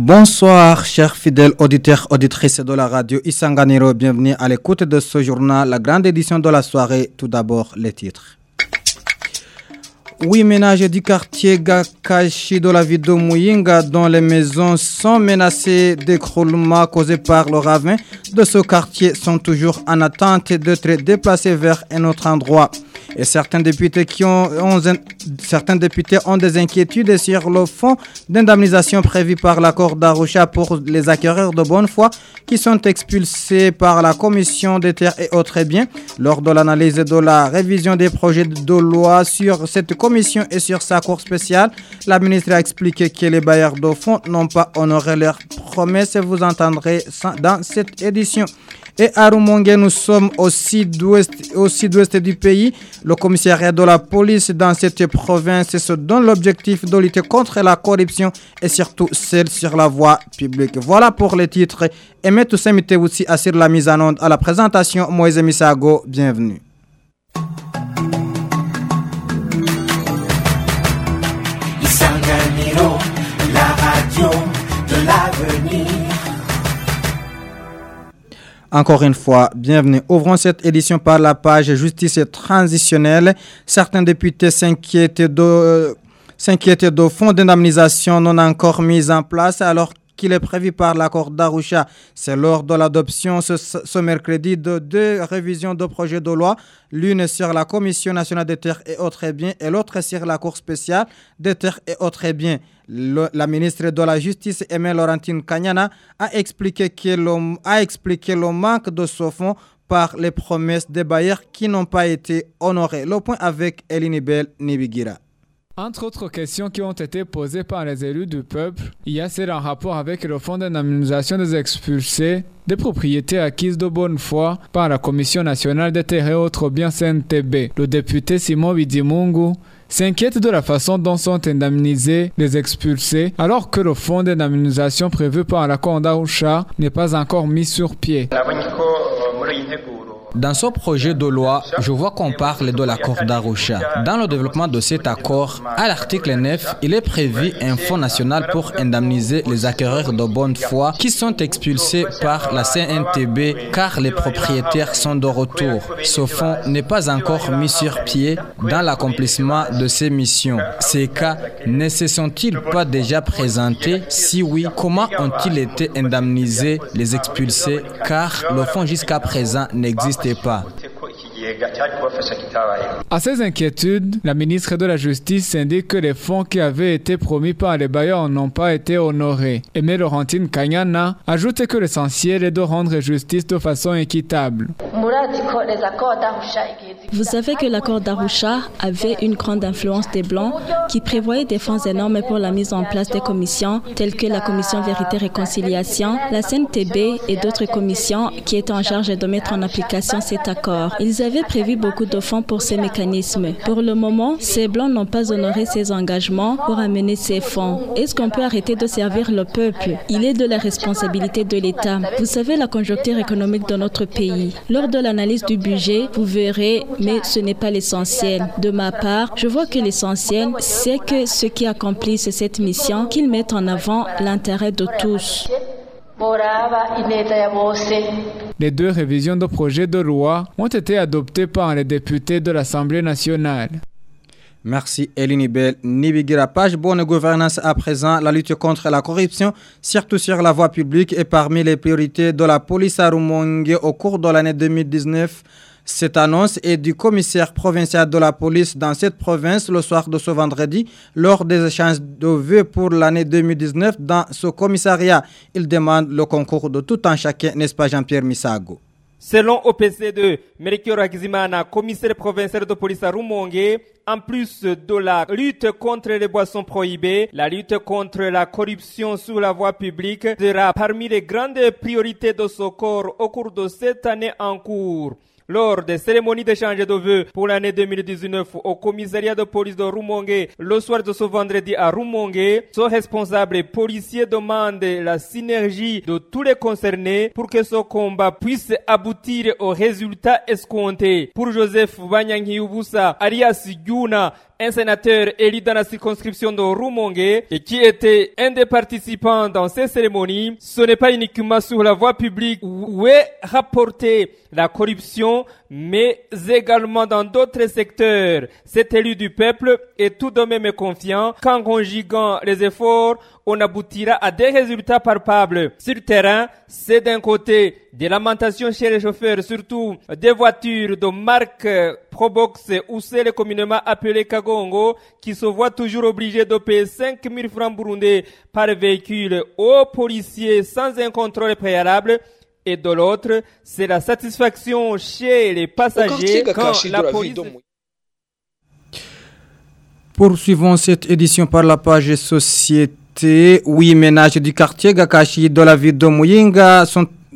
Bonsoir, chers fidèles auditeurs, auditrices de la radio Isanganiro. Bienvenue à l'écoute de ce journal, la grande édition de la soirée. Tout d'abord, les titres. 8 ménages du quartier Gakashi de la ville de Muyinga dont les maisons sont menacées d'écroulement causé par le ravin de ce quartier sont toujours en attente d'être déplacés vers un autre endroit. Et certains députés ont des inquiétudes sur le fonds d'indemnisation prévu par l'accord d'Arusha pour les acquéreurs de bonne foi qui sont expulsés par la commission des terres et autres biens. Lors de l'analyse de la révision des projets de loi sur cette commission et sur sa cour spéciale, la ministre a expliqué que les bailleurs de fonds n'ont pas honoré leurs promesses. Vous entendrez ça dans cette édition. Et à Rumongue, nous sommes au sud-ouest du pays. Le commissariat de la police dans cette province se donne l'objectif de lutter contre la corruption et surtout celle sur la voie publique. Voilà pour les titres. Et Metou Semite aussi assure la mise en onde à la présentation. Moïse Misago, bienvenue. Isanganiro, la radio de l'avenir. Encore une fois, bienvenue. Ouvrons cette édition par la page justice transitionnelle. Certains députés s'inquiètent de fonds d'indemnisation non encore mis en place alors qu'il est prévu par l'accord d'Arusha. C'est lors de l'adoption ce mercredi de 2 révisions de projets de loi, l'une sur la Commission nationale des terres et autres biens et l'autre sur la Cour spéciale des terres et autres biens. La ministre de la Justice, Aimée Laurentine Kanyana, a expliqué le manque de ce fonds par les promesses des bailleurs qui n'ont pas été honorées. Le point avec Elinibel Nibigira. Entre autres questions qui ont été posées par les élus du peuple, il y a celle en rapport avec le fonds d'indemnisation des expulsés des propriétés acquises de bonne foi par la Commission nationale des terres et autres biens CNTB. Le député Simon Bidimungu s'inquiète de la façon dont sont indemnisés les expulsés alors que le fonds d'indemnisation prévu par l'accord d'Arusha n'est pas encore mis sur pied. Dans ce projet de loi, je vois qu'on parle de l'accord d'Arusha. Dans le développement de cet accord, à l'article 9, il est prévu un fonds national pour indemniser les acquéreurs de bonne foi qui sont expulsés par la CNTB car les propriétaires sont de retour. Ce fonds n'est pas encore mis sur pied dans l'accomplissement de ses missions. Ces cas ne se sont-ils pas déjà présentés? Si oui, comment ont-ils été indemnisés les expulsés car le fonds jusqu'à présent n'existe pas. À ces inquiétudes, la ministre de la Justice indique que les fonds qui avaient été promis par les bailleurs n'ont pas été honorés. Aimée Laurentine Kanyana ajoute que l'essentiel est de rendre justice de façon équitable. Vous savez que l'accord d'Arusha avait une grande influence des Blancs qui prévoyait des fonds énormes pour la mise en place des commissions telles que la commission Vérité Réconciliation, la CNTB et d'autres commissions qui étaient en charge de mettre en application cet accord. Ils avaient prévu beaucoup de fonds pour ces mécanismes. Pour le moment, ces Blancs n'ont pas honoré ces engagements pour amener ces fonds. Est-ce qu'on peut arrêter de servir le peuple? Il est de la responsabilité de l'État. Vous savez la conjoncture économique de notre pays. Lors de l'analyse du budget, vous verrez, mais ce n'est pas l'essentiel. De ma part, je vois que l'essentiel, c'est que ceux qui accomplissent cette mission, qu'ils mettent en avant l'intérêt de tous. Les 2 révisions de projets de loi ont été adoptées par les députés de l'Assemblée nationale. Merci Elinibel Nibigira. Page bonne gouvernance à présent, la lutte contre la corruption, surtout sur la voie publique, est parmi les priorités de la police à Rumongue au cours de l'année 2019. Cette annonce est du commissaire provincial de la police dans cette province le soir de ce vendredi lors des échanges de vœux pour l'année 2019 dans ce commissariat. Il demande le concours de tout un chacun, n'est-ce pas Jean-Pierre Misago? Selon OPC2, Melchior Agizimana, commissaire provincial de police à Rumongue, en plus de la lutte contre les boissons prohibées, la lutte contre la corruption sur la voie publique sera parmi les grandes priorités de ce corps au cours de cette année en cours. Lors des cérémonies d'échange de vœux pour l'année 2019 au commissariat de police de Rumongue, le soir de ce vendredi à Rumongue, ce responsable policier demande la synergie de tous les concernés pour que ce combat puisse aboutir aux résultats escomptés. Pour Joseph Banyangiubusa, alias Gyuna, un sénateur élu dans la circonscription de Rumongue et qui était un des participants dans ces cérémonies. Ce n'est pas uniquement sur la voie publique où est rapportée la corruption, mais également dans d'autres secteurs. Cet élu du peuple est tout de même confiant qu'en conjuguant les efforts, on aboutira à des résultats palpables. Sur le terrain, c'est d'un côté des lamentations chez les chauffeurs, surtout des voitures de marque Probox ou celles communément appelées Kagongo, qui se voient toujours obligés de payer 5 000 francs burundais par véhicule aux policiers sans un contrôle préalable. Et de l'autre, c'est la satisfaction chez les passagers quand la police... Poursuivons cette édition par la page société. 8 ménages du quartier Gakashi de la ville de Muyinga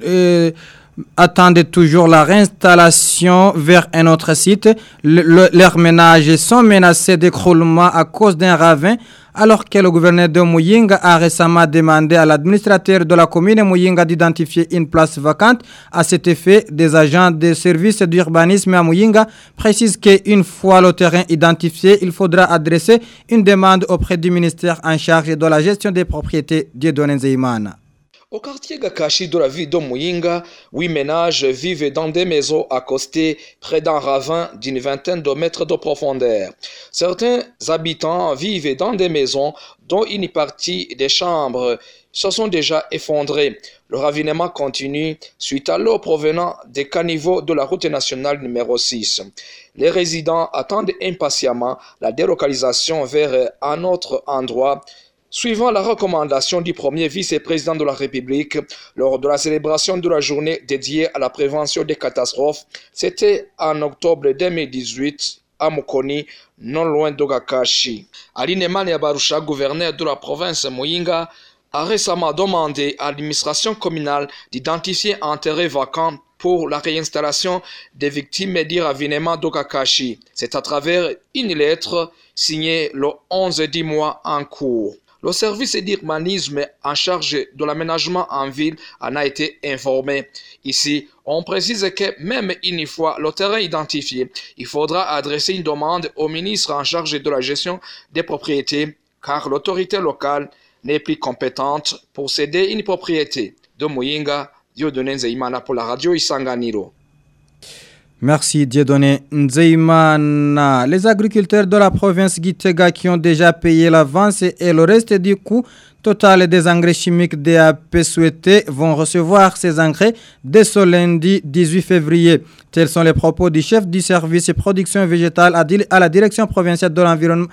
attendent toujours la réinstallation vers un autre site. Leurs ménages sont menacés d'écroulement à cause d'un ravin, alors que le gouverneur de Muyinga a récemment demandé à l'administrateur de la commune Muyinga d'identifier une place vacante. À cet effet, des agents des services d'urbanisme à Muyinga précisent qu'une fois le terrain identifié, il faudra adresser une demande auprès du ministère en charge de la gestion des propriétés Dieudonné Nzeyimana. Au quartier Gakashi de la ville de Muyinga, 8 ménages vivent dans des maisons accostées près d'un ravin d'une vingtaine de mètres de profondeur. Certains habitants vivent dans des maisons dont une partie des chambres se sont déjà effondrées. Le ravinement continue suite à l'eau provenant des caniveaux de la route nationale numéro 6. Les résidents attendent impatiemment la délocalisation vers un autre endroit, suivant la recommandation du premier vice-président de la République lors de la célébration de la journée dédiée à la prévention des catastrophes. C'était en octobre 2018 à Mukoni, non loin de Gakashi. Aline Maniabarusha, gouverneur de la province Muyinga, a récemment demandé à l'administration communale d'identifier un terrain vacant pour la réinstallation des victimes du ravinement de Gakashi. C'est à travers une lettre signée le 11 du mois en cours. Le service d'urbanisme en charge de l'aménagement en ville en a été informé. Ici, on précise que même une fois le terrain identifié, il faudra adresser une demande au ministre en charge de la gestion des propriétés, car l'autorité locale n'est plus compétente pour céder une propriété. De Muyinga, Dieudonné Nzeyimana pour la radio Isanganiro. Merci Dieudonné Nzeyimana. Les agriculteurs de la province Gitega qui ont déjà payé l'avance et le reste du coût total des engrais chimiques DAP souhaités vont recevoir ces engrais dès ce lundi 18 février. Tels sont les propos du chef du service production végétale à la direction provinciale de l'environnement.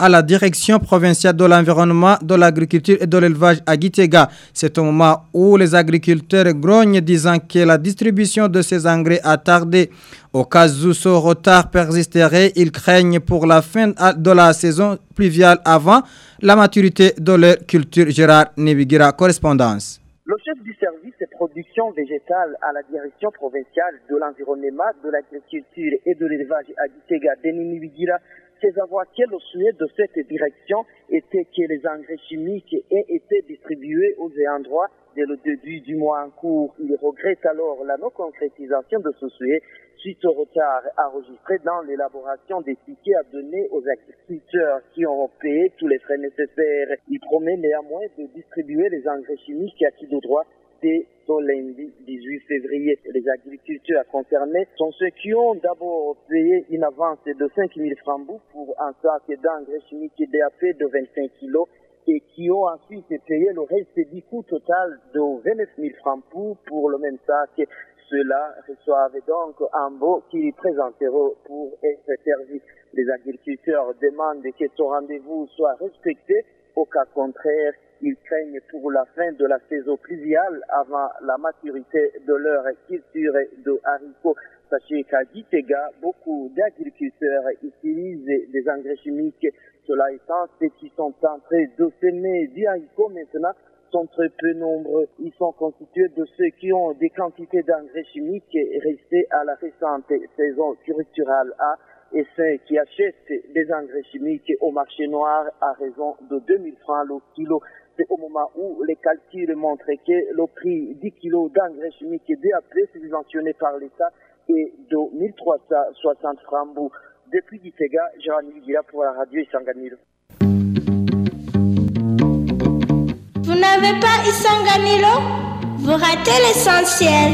De l'agriculture et de l'élevage à Gitega. C'est au moment où les agriculteurs grognent disant que la distribution de ces engrais a tardé. Au cas où ce retard persisterait, ils craignent pour la fin de la saison pluviale avant la maturité de leur culture. Gérard Nebigira, correspondance. Le chef du service de production végétale à la direction provinciale de l'environnement, de l'agriculture et de l'élevage à Gitega, Denis Nibigira, c'est avoir que le souhait de cette direction était que les engrais chimiques aient été distribués aux endroits dès le début du mois en cours. Il regrette alors la non-concrétisation de ce souhait suite au retard enregistré dans l'élaboration des tickets à donner aux agriculteurs qui ont payé tous les frais nécessaires. Il promet néanmoins de distribuer les engrais chimiques acquis de droit dès ce lundi 18 février. Les agriculteurs concernés sont ceux qui ont d'abord payé une avance de 5 000 francs pour un sac d'engrais chimiques DAP de 25 kg et qui ont ensuite payé le reste du coût total de 29 000 francs pour le même sac. Ceux-là reçoivent donc un bon qui présenteront pour être servis. Les agriculteurs demandent que ce rendez-vous soit respecté. Au cas contraire, ils craignent pour la fin de la saison pluviale avant la maturité de leur culture de haricots. Sachez qu'à Gitega, beaucoup d'agriculteurs utilisent des engrais chimiques. Cela étant, ceux qui sont en train de semer du haricot maintenant sont très peu nombreux. Ils sont constitués de ceux qui ont des quantités d'engrais chimiques restées à la récente saison culturale A et ceux qui achètent des engrais chimiques au marché noir à raison de 2000 francs le kilo. C'est au moment où les calculs montrent que le prix 10 kilos d'engrais chimiques DAP subventionné par l'État est de 1360 francs. Depuis Gitega, Gérard Nibigira pour la radio Isanganiro. Vous n'avez pas Isanganiro? Vous ratez l'essentiel.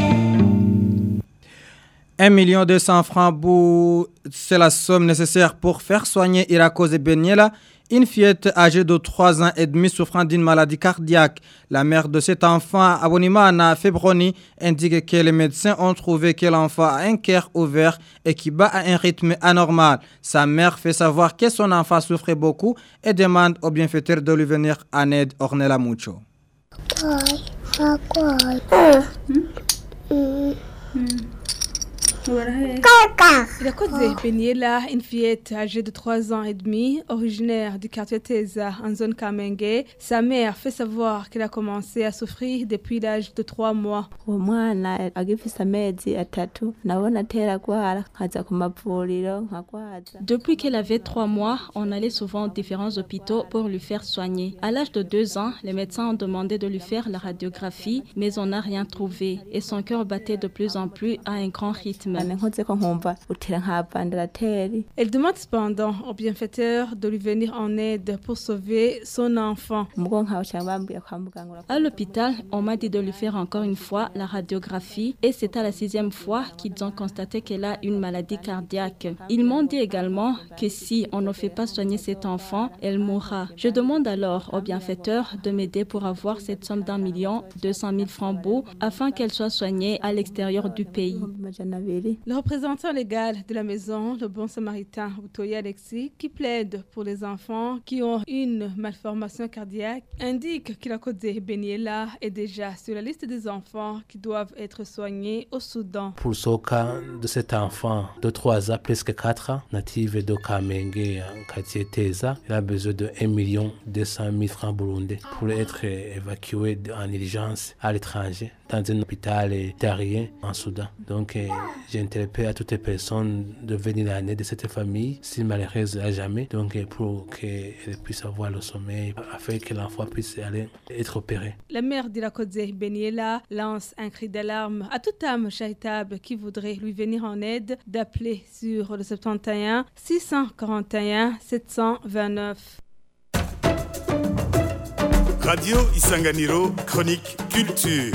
1 200 000 francs, c'est la somme nécessaire pour faire soigner Irakoze Beniela, une fillette âgée de 3 ans et demi souffrant d'une maladie cardiaque. La mère de cet enfant, Abonimana Febroni, indique que les médecins ont trouvé que l'enfant a un cœur ouvert et qui bat à un rythme anormal. Sa mère fait savoir que son enfant souffrait beaucoup et demande au bienfaiteur de lui venir en aide. Ornella Mucho. Irakoze Beniela, une fillette âgée de 3 ans et demi, originaire du quartier Teza en zone Kamenge. Sa mère fait savoir qu'elle a commencé à souffrir depuis l'âge de 3 mois. Depuis qu'elle avait 3 mois, on allait souvent aux différents hôpitaux pour lui faire soigner. À l'âge de 2 ans, les médecins ont demandé de lui faire la radiographie, mais on n'a rien trouvé et son cœur battait de plus en plus à un grand rythme. Elle demande cependant au bienfaiteur de lui venir en aide pour sauver son enfant. À l'hôpital, on m'a dit de lui faire encore une fois la radiographie et c'est à la 6e fois qu'ils ont constaté qu'elle a une maladie cardiaque. Ils m'ont dit également que si on ne fait pas soigner cet enfant, elle mourra. Je demande alors au bienfaiteur de m'aider pour avoir cette somme d'1 200 000 francs afin qu'elle soit soignée à l'extérieur du pays. Le représentant légal de la maison, le bon samaritain Utoya Alexis, qui plaide pour les enfants qui ont une malformation cardiaque, indique qu'Irakoze Beniela est déjà sur la liste des enfants qui doivent être soignés au Soudan. Pour ce cas de cet enfant de 3 ans, presque 4 ans, natif de Kamenge, quartier Teza, il a besoin de 1 200 000 francs burundais pour être évacué en urgence à l'étranger dans un hôpital terrien en Soudan. Donc, j'interpelle à toutes les personnes de venir en aide de cette famille, si malheureuse à jamais, donc pour qu'elle puisse avoir le sommeil, afin que l'enfant puisse aller être opéré. La mère d'Irakoze Beniela lance un cri d'alarme à toute âme charitable qui voudrait lui venir en aide d'appeler sur le 71 641 729. Radio Isanganiro, chronique culture.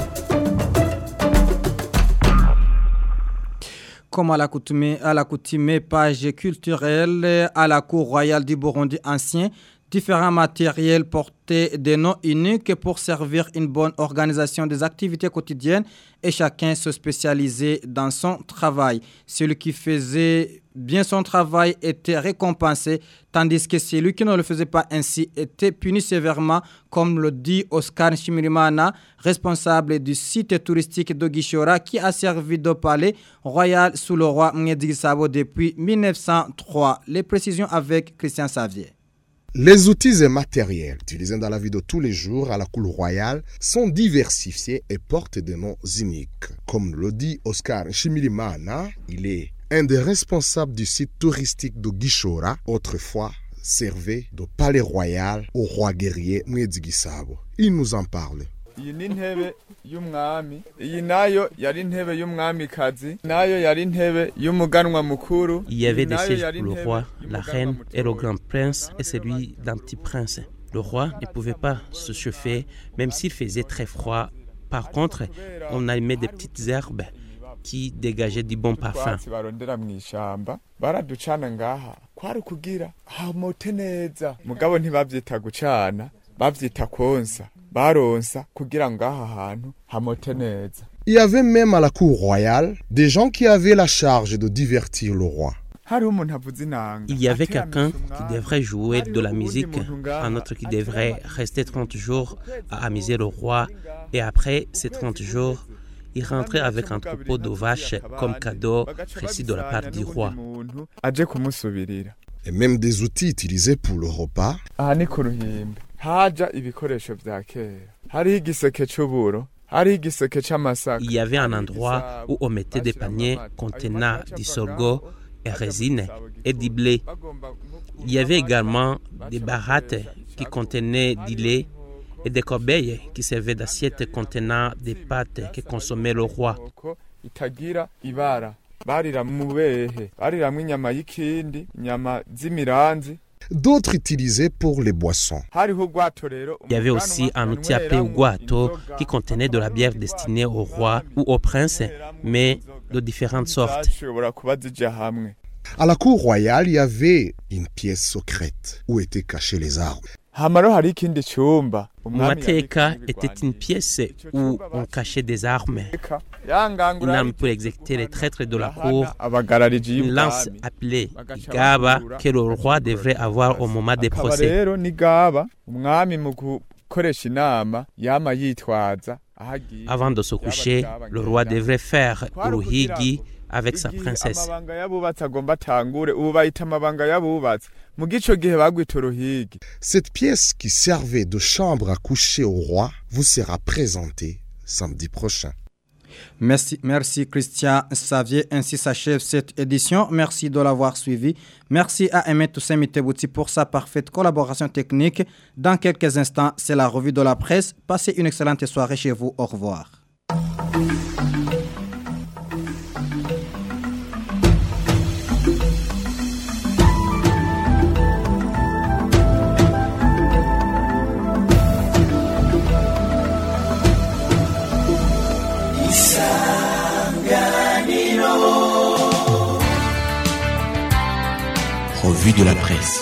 Comme à l'accoutumée page culturelle à la Cour royale du Burundi ancien, différents matériels portaient des noms uniques pour servir une bonne organisation des activités quotidiennes et chacun se spécialisait dans son travail. Celui qui faisait bien son travail était récompensé, tandis que celui qui ne le faisait pas ainsi était puni sévèrement, comme le dit Oscar Nshimirimana, responsable du site touristique de Gishora, qui a servi de palais royal sous le roi Mngedi depuis 1903. Les précisions avec Christian Savier. Les outils et matériels utilisés dans la vie de tous les jours à la cour royale sont diversifiés et portent des noms uniques. Comme le dit Oscar Nshimirimana, il est un des responsables du site touristique de Gishora, autrefois servait de palais royal au roi guerrier Mngedi Gisabo. Il nous en parle. Iyi ni intebe y'umwami, iyi nayo yari intebe y'umwamikazi, nayo yari intebe y'umuganwa mukuru. Il y avait des sièges pour le roi, la reine et le grand prince et celui d'un petit prince. Le roi ne pouvait pas se chauffer même s'il faisait très froid. Par contre, on allumait des petites herbes qui dégageaient du bon parfum. Baraducana ngaha kwari kugira hamote neza mugabo ntibavyita gucana bavyita konsa. Il y avait même à la cour royale des gens qui avaient la charge de divertir le roi. Il y avait quelqu'un qui devrait jouer de la musique, un autre qui devrait rester 30 jours à amuser le roi et après ces 30 jours, il rentrait avec un troupeau de vaches comme cadeau reçu de la part du roi. Et même des outils utilisés pour le repas. Il y avait un endroit où on mettait des paniers contenant du sorgho et résine et du blé. Il y avait également des barattes qui contenaient du lait et des corbeilles qui servaient d'assiettes contenant des pâtes que consommait le roi. D'autres utilisés pour les boissons. Il y avait aussi un outil appelé Uguato qui contenait de la bière destinée au roi ou au prince, mais de différentes sortes. À la cour royale, il y avait une pièce secrète où étaient cachées les armes. Muateka était une pièce où on cachait des armes. Une arme pour exécuter les traîtres de la cour. Une lance appelée Igaba que le roi devrait avoir au moment des procès. Avant de se coucher, le roi devrait faire uruhigi avec sa princesse. Cette pièce qui servait de chambre à coucher au roi vous sera présentée samedi prochain. Merci Christian Xavier. Ainsi s'achève cette édition. Merci de l'avoir suivi. Merci à Ahmed Toussaint Mitebouti pour sa parfaite collaboration technique. Dans quelques instants, c'est la revue de la presse. Passez une excellente soirée chez vous. Au revoir. Revue de la presse.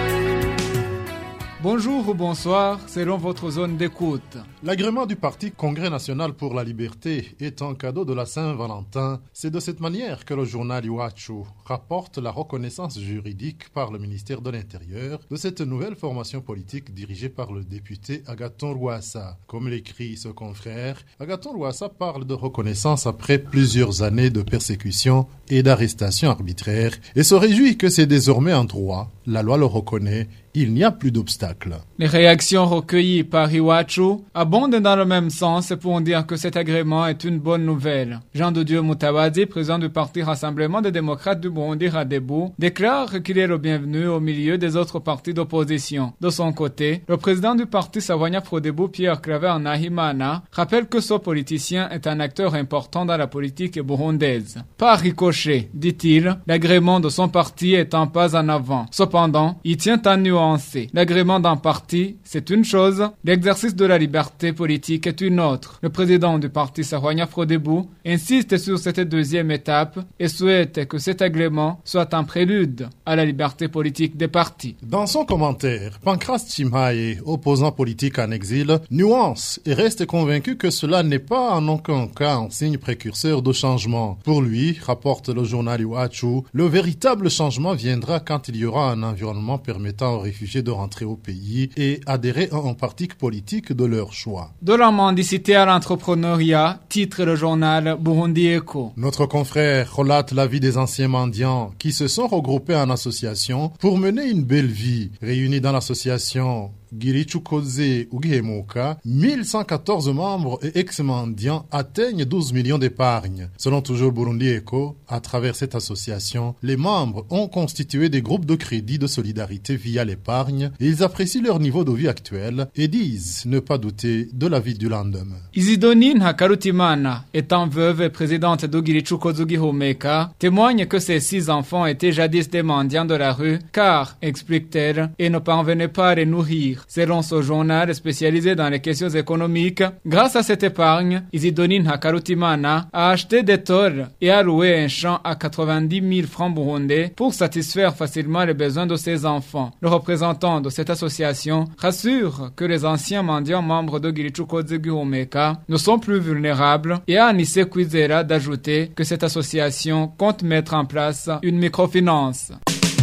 Bonjour ou bonsoir, selon votre zone d'écoute. L'agrément du Parti Congrès national pour la liberté est un cadeau de la Saint-Valentin. C'est de cette manière que le journal Iwachu rapporte la reconnaissance juridique par le ministère de l'Intérieur de cette nouvelle formation politique dirigée par le député Agathon Rwasa. Comme l'écrit ce confrère, Agathon Rwasa parle de reconnaissance après plusieurs années de persécution et d'arrestation arbitraire et se réjouit que c'est désormais un droit. La loi le reconnaît. Il n'y a plus d'obstacles. Les réactions recueillies par Iwachu abondent dans le même sens pour dire que cet agrément est une bonne nouvelle. Jean de Dieu Mutabazi, président du Parti Rassemblement des démocrates du Burundi Radebu, déclare qu'il est le bienvenu au milieu des autres partis d'opposition. De son côté, le président du Parti Savonia Frodebu, Pierre Claver Nahimana, rappelle que ce politicien est un acteur important dans la politique burundaise. Par ricochet, dit-il, l'agrément de son parti est un pas en avant. Cependant, il tient à nuancer. L'agrément d'un parti, c'est une chose, l'exercice de la liberté politique est une autre. Le président du parti Savonia Frodebu insiste sur cette deuxième étape et souhaite que cet agrément soit un prélude à la liberté politique des partis. Dans son commentaire, Pancras Chimhaye, opposant politique en exil, nuance et reste convaincu que cela n'est pas en aucun cas un signe précurseur de changement. Pour lui, rapporte le journal Iwachu, le véritable changement viendra quand il y aura un environnement permettant aux réfugiés de rentrer au pays et adhérer à un parti politique de leur choix. De la mendicité à l'entrepreneuriat, titre le journal Burundi Echo. Notre confrère relate la vie des anciens mendiants qui se sont regroupés en association pour mener une belle vie. Réunis dans l'association Girichukoze Ugihemuka, 1114 membres et ex-mendiants atteignent 12 millions d'épargne. Selon toujours Burundi Echo, à travers cette association, les membres ont constitué des groupes de crédit de solidarité via l'épargne et ils apprécient leur niveau de vie actuel et disent ne pas douter de la vie du lendemain. Isidoni Ntakarutimana, étant veuve et présidente de Girichukoze Ugihumeka, témoigne que ses 6 enfants étaient jadis des mendiants de la rue car, explique-t-elle, et ne parvenaient pas à les nourrir. Selon ce journal spécialisé dans les questions économiques, grâce à cette épargne, Isidoni Ntakarutimana a acheté des tôles et a loué un champ à 90 000 francs burundais pour satisfaire facilement les besoins de ses enfants. Le représentant de cette association rassure que les anciens mendiants membres de Girichukoze Ugihumeka ne sont plus vulnérables et a Anissé Kwizera d'ajouter que cette association compte mettre en place une microfinance.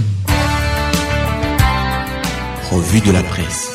Revue de la presse.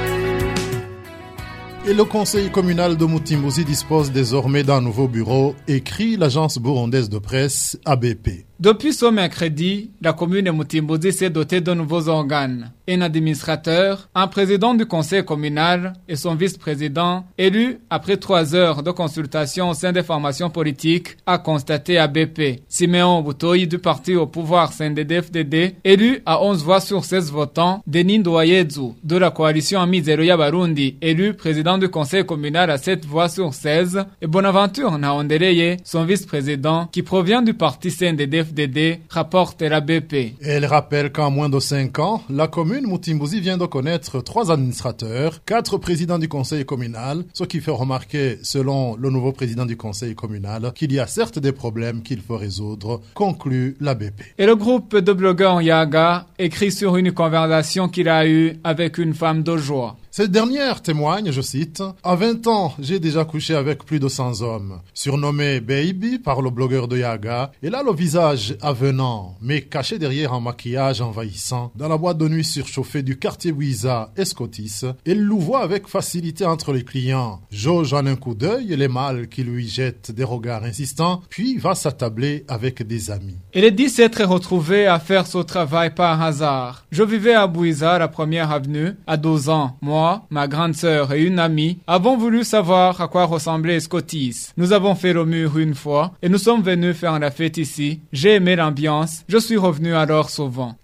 Et le conseil communal de Mutimbuzi dispose désormais d'un nouveau bureau, écrit l'agence burundaise de presse ABP. Depuis ce mercredi, la commune de Mutimbuzi s'est dotée de nouveaux organes. Un administrateur, un président du conseil communal et son vice-président, élu après 3 heures de consultation au sein des formations politiques, a constaté à BP. Siméon Butoyi du parti au pouvoir CNDD-FDD, élu à 11 voix sur 16 votants. Denis Ndoyezu de la coalition Amizero ya Barundi, élu président du conseil communal à 7 voix sur 16. Et Bonaventure Naondereye, son vice-président, qui provient du parti CNDD-FDD, rapporte la BP. Elle rappelle qu'en moins de 5 ans, la commune Mutimbuzi vient de connaître 3 administrateurs, 4 présidents du conseil communal, ce qui fait remarquer, selon le nouveau président du conseil communal, qu'il y a certes des problèmes qu'il faut résoudre, conclut la BP. Et le groupe de blogueurs Yaga écrit sur une conversation qu'il a eue avec une femme de joie. Cette dernière témoigne, je cite, « À 20 ans, j'ai déjà couché avec plus de 100 hommes. Surnommée Baby par le blogueur de Yaga, elle a le visage avenant, mais caché derrière un maquillage envahissant. Dans la boîte de nuit surchauffée du quartier Wiza et Scotis, elle louvoie avec facilité entre les clients. Jauge en un coup d'œil les mâles qui lui jettent des regards insistants, puis va s'attabler avec des amis. » Elle dit s'être retrouvée à faire ce travail par hasard. Je vivais à Bouiza, la première avenue, à 12 ans. Moi, ma grande sœur et une amie avons voulu savoir à quoi ressemblait Scotis. Nous avons fait le mur une fois et nous sommes venus faire la fête ici. J'ai aimé l'ambiance. Je suis revenu alors souvent,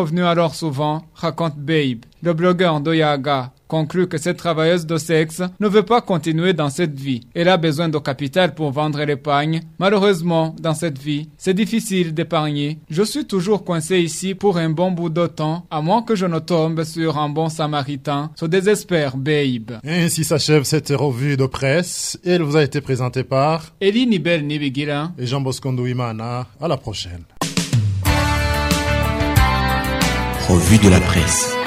raconte Babe. Le blogueur Ndoyaga conclut que cette travailleuse de sexe ne veut pas continuer dans cette vie. Elle a besoin de capital pour vendre l'épargne. Malheureusement, dans cette vie, c'est difficile d'épargner. Je suis toujours coincé ici pour un bon bout de temps, à moins que je ne tombe sur un bon samaritain. Se désespère, Babe. Ainsi s'achève cette revue de presse. Elle vous a été présentée par Eli Nibel Nibigila et Jean Bosco Ndouimana. À la prochaine. Revue de la presse.